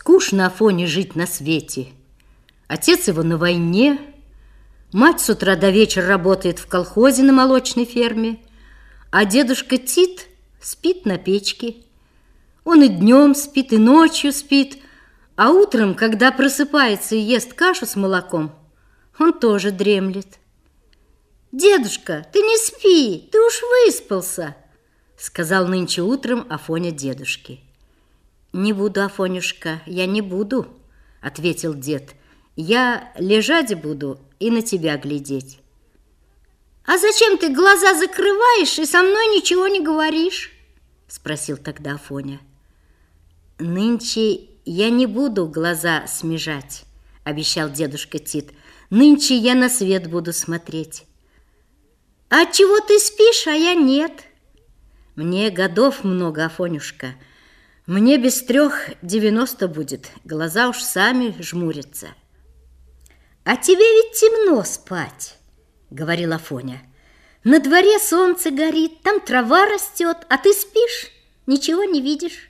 Скучно Афоне жить на свете. Отец его на войне, мать с утра до вечера работает в колхозе на молочной ферме, а дедушка Тит спит на печке. Он и днем спит, и ночью спит, а утром, когда просыпается и ест кашу с молоком, он тоже дремлет. «Дедушка, ты не спи, ты уж выспался», — сказал нынче утром Афоня дедушке. «Не буду, Афонюшка, я не буду», — ответил дед. «Я лежать буду и на тебя глядеть». «А зачем ты глаза закрываешь и со мной ничего не говоришь?» — спросил тогда Афоня. «Нынче я не буду глаза смежать», — обещал дедушка Тит. «Нынче я на свет буду смотреть». «А чего ты спишь, а я нет?» «Мне годов много, Афонюшка. Мне без 3:90 будет, глаза уж сами жмурятся». «А тебе ведь темно спать», — говорил Афоня. «На дворе солнце горит, там трава растет, а ты спишь, ничего не видишь».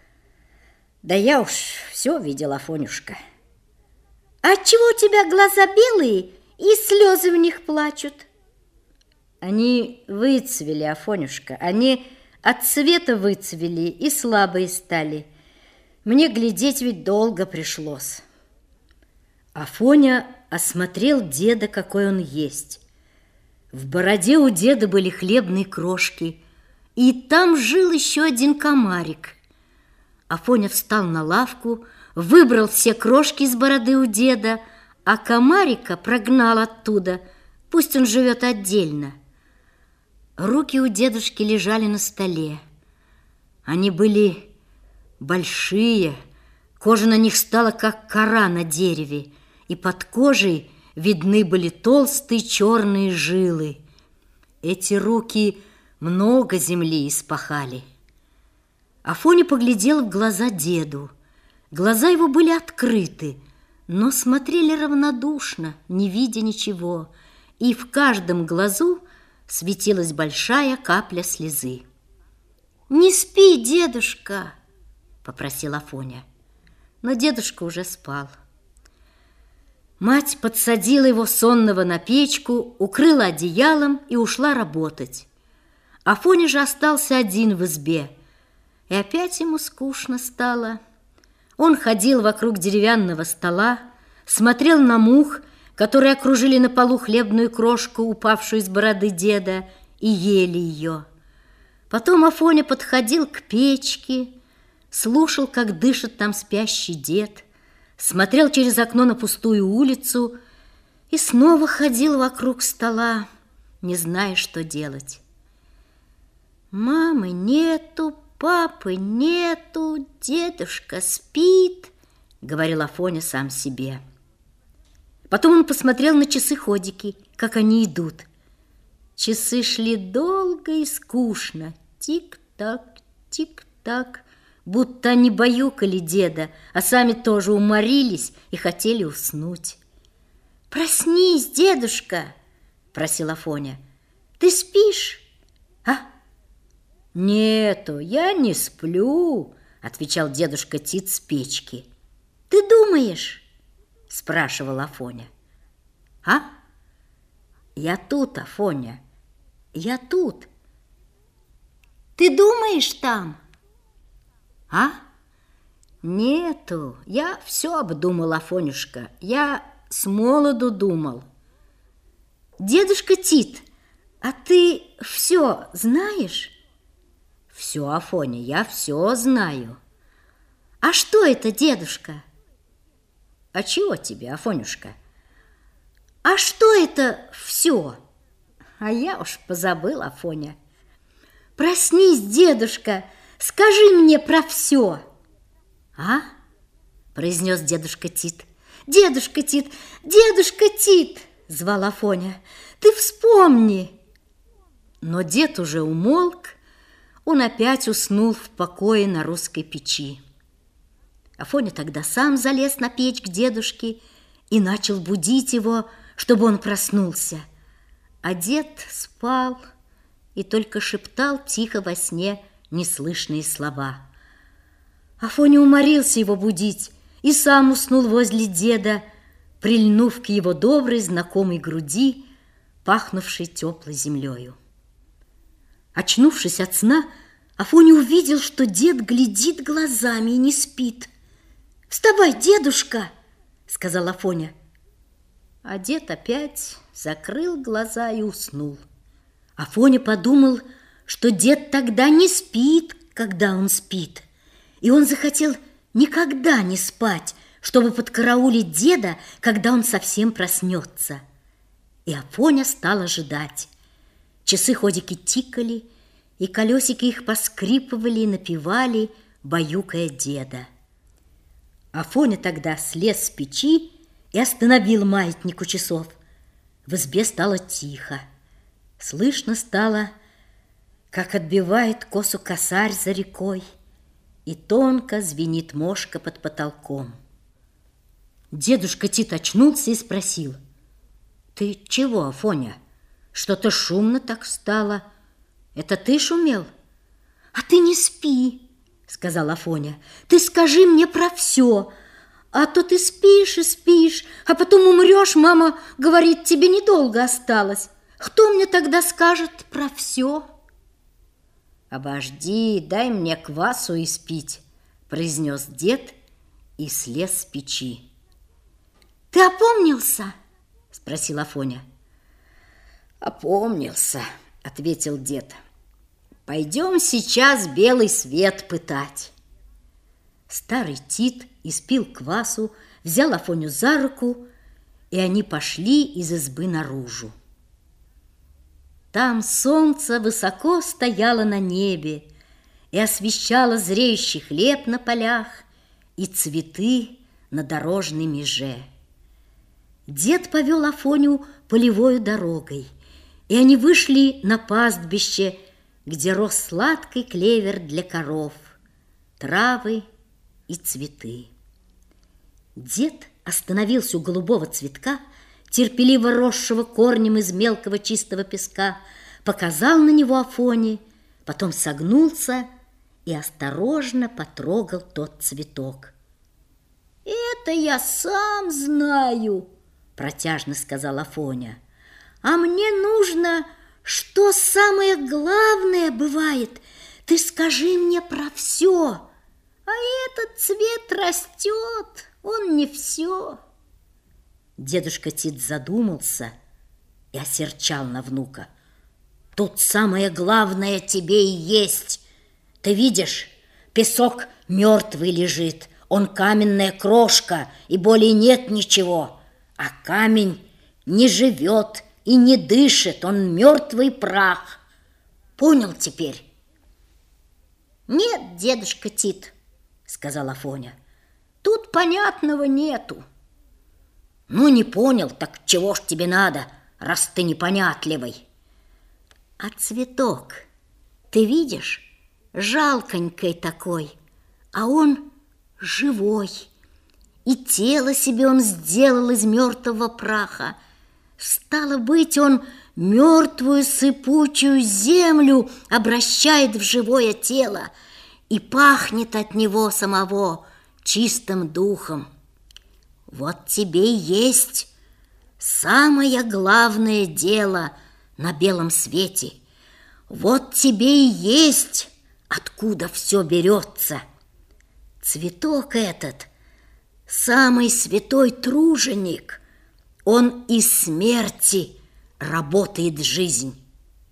«Да я уж все видел, Афонюшка». «А отчего у тебя глаза белые и слезы в них плачут?» «Они выцвели, Афонюшка, они от цвета выцвели и слабые стали. Мне глядеть ведь долго пришлось». Афоня осмотрел деда, какой он есть. В бороде у деда были хлебные крошки, и там жил еще один комарик. Афоня встал на лавку, выбрал все крошки из бороды у деда, а комарика прогнал оттуда, пусть он живет отдельно. Руки у дедушки лежали на столе. Они были большие, кожа на них стала, как кора на дереве, и под кожей видны были толстые черные жилы. Эти руки много земли испахали. Афоня поглядел в глаза деду. Глаза его были открыты, но смотрели равнодушно, не видя ничего, и в каждом глазу светилась большая капля слезы. «Не спи, дедушка!» — попросил Афоня. Но дедушка уже спал. Мать подсадила его сонного на печку, укрыла одеялом и ушла работать. Афоня же остался один в избе, и опять ему скучно стало. Он ходил вокруг деревянного стола, смотрел на мух, которые окружили на полу хлебную крошку, упавшую из бороды деда, и ели ее. Потом Афоня подходил к печке, слушал, как дышит там спящий дед, смотрел через окно на пустую улицу и снова ходил вокруг стола, не зная, что делать. «Мамы нету, папы нету, дедушка спит», — говорил Афоня сам себе. Потом он посмотрел на часы-ходики, как они идут. Часы шли долго и скучно. Тик-так, тик-так, будто они баюкали деда, а сами тоже уморились и хотели уснуть. «Проснись, дедушка!» — просил Афоня. «Ты спишь?» «А? Нету, я не сплю», — отвечал дедушка Тит с печки. «Ты думаешь?» — спрашивал Афоня. «А? Я тут, Афоня, я тут». «Ты думаешь там?» «А? Нету, я все обдумал, Афонюшка, я с молоду думал». «Дедушка Тит, а ты все знаешь?» «Все, Афоня, я все знаю». «А что это, дедушка?» «А чего тебе, Афонюшка?» «А что это все?» «А я уж позабыл, Афоня». «Проснись, дедушка, скажи мне про все». «А?» — произнес дедушка Тит. «Дедушка Тит, дедушка Тит!» — звал Афоня. «Ты вспомни!» Но дед уже умолк, он опять уснул в покое на русской печи. Афоня тогда сам залез на печь к дедушке и начал будить его, чтобы он проснулся. А дед спал и только шептал тихо во сне неслышные слова. Афоня уморился его будить и сам уснул возле деда, прильнув к его доброй знакомой груди, пахнувшей теплой землею. Очнувшись от сна, Афоня увидел, что дед глядит глазами и не спит. «Вставай, дедушка!» — сказал Афоня. А дед опять закрыл глаза и уснул. Афоня подумал, что дед тогда не спит, когда он спит, и он захотел никогда не спать, чтобы подкараулить деда, когда он совсем проснется. И Афоня стал ожидать. Часы-ходики тикали, и колесики их поскрипывали и напевали, баюкая деда. Афоня тогда слез с печи и остановил маятник у часов. В избе стало тихо. Слышно стало, как отбивает косу косарь за рекой, и тонко звенит мошка под потолком. Дедушка Тит очнулся и спросил: «Ты чего, Афоня? Что-то шумно так стало. Это ты шумел?» «А ты не спи», — сказал Афоня. «Ты скажи мне про все, а то ты спишь и спишь, а потом умрешь, мама говорит, тебе недолго осталось. Кто мне тогда скажет про все?» «Обожди, дай мне квасу испить», — произнес дед и слез с печи. «Ты опомнился?» — спросил Афоня. «Опомнился», — ответил дед. «Пойдем сейчас белый свет пытать». Старый Тит испил квасу, взял Афоню за руку, и они пошли из избы наружу. Там солнце высоко стояло на небе и освещало зреющий хлеб на полях и цветы на дорожной меже. Дед повел Афоню полевой дорогой, и они вышли на пастбище, где рос сладкий клевер для коров, травы и цветы. Дед остановился у голубого цветка, терпеливо росшего корнем из мелкого чистого песка, показал на него Афоне, потом согнулся и осторожно потрогал тот цветок. «Это я сам знаю», — протяжно сказал Афоня. «А мне нужно, что самое главное бывает. Ты скажи мне про все. А этот цвет растет, он не все». Дедушка Тит задумался и осерчал на внука. «Тут самое главное тебе и есть. Ты видишь, песок мертвый лежит, он каменная крошка, и более нет ничего. А камень не живет и не дышит, он мертвый прах. Понял теперь?» «Нет, дедушка Тит», — сказал Афоня, — «тут понятного нету». «Ну, не понял, так чего ж тебе надо, раз ты непонятливый?» «А цветок, ты видишь, жалконький такой, а он живой, и тело себе он сделал из мертвого праха. Стало быть, он мертвую сыпучую землю обращает в живое тело, и пахнет от него самого чистым духом. Вот тебе и есть самое главное дело на белом свете. Вот тебе и есть, откуда все берется. Цветок этот – самый святой труженик. Он из смерти работает жизнь.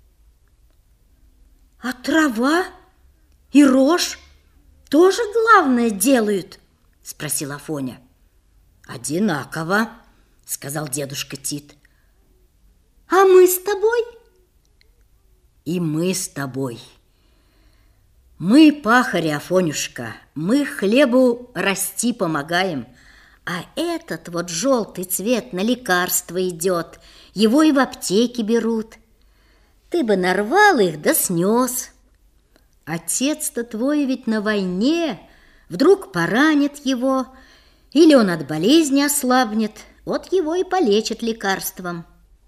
«А трава и рожь тоже главное делают?» – спросил Афоня. «Одинаково», — сказал дедушка Тит. «А мы с тобой?» «И мы с тобой. Мы пахари, Афонюшка, мы хлебу расти помогаем, а этот вот желтый цвет на лекарство идет, его и в аптеке берут. Ты бы нарвал их да снес. Отец-то твой ведь на войне, вдруг поранит его, или он от болезни ослабнет, вот его и полечат лекарством».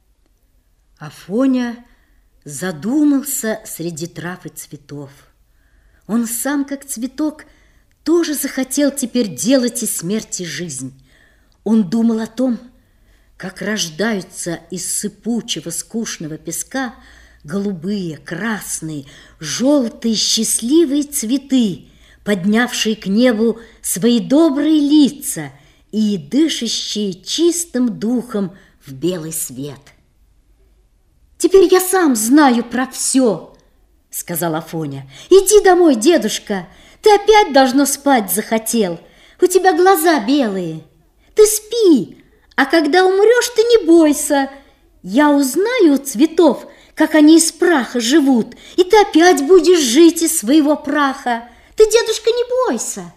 Афоня задумался среди трав и цветов. Он сам, как цветок, тоже захотел теперь делать из смерти жизнь. Он думал о том, как рождаются из сыпучего, скучного песка голубые, красные, желтые, счастливые цветы, поднявшие к небу свои добрые лица и дышащие чистым духом в белый свет. «Теперь я сам знаю про все», — сказал Афоня. «Иди домой, дедушка, ты опять, должно, спать захотел. У тебя глаза белые. Ты спи, а когда умрешь, ты не бойся. Я узнаю у цветов, как они из праха живут, и ты опять будешь жить из своего праха. Ты, дедушка, не бойся».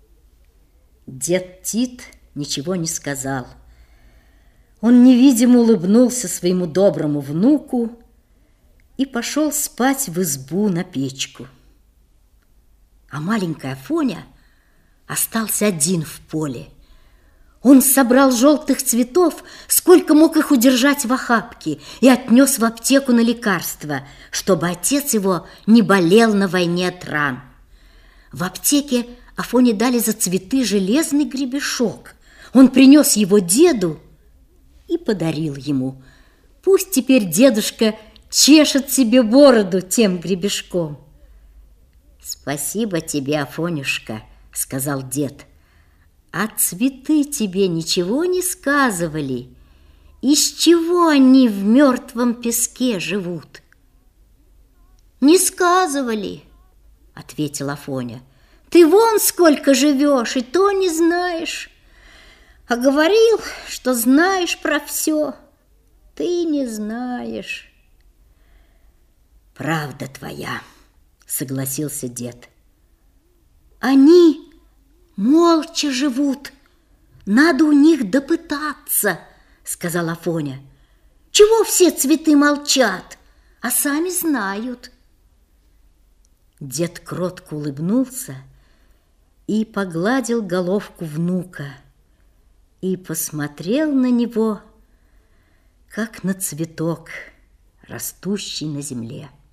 Дед Тит ничего не сказал. Он невидимо улыбнулся своему доброму внуку и пошел спать в избу на печку. А маленький Афоня остался один в поле. Он собрал желтых цветов, сколько мог их удержать в охапке, и отнес в аптеку на лекарства, чтобы отец его не болел на войне от ран. В аптеке Афоне дали за цветы железный гребешок. Он принес его деду и подарил ему. Пусть теперь дедушка чешет себе бороду тем гребешком. «Спасибо тебе, Афонюшка», — сказал дед. «А цветы тебе ничего не сказывали? Из чего они в мертвом песке живут?» «Не сказывали», — ответил Афоня. «Ты вон сколько живешь, и то не знаешь. А говорил, что знаешь про все. Ты не знаешь». «Правда твоя», — согласился дед. «Они молча живут. Надо у них допытаться», — сказал Афоня. «Чего все цветы молчат, а сами знают?» Дед кротко улыбнулся и погладил головку внука и посмотрел на него, как на цветок, растущий на земле.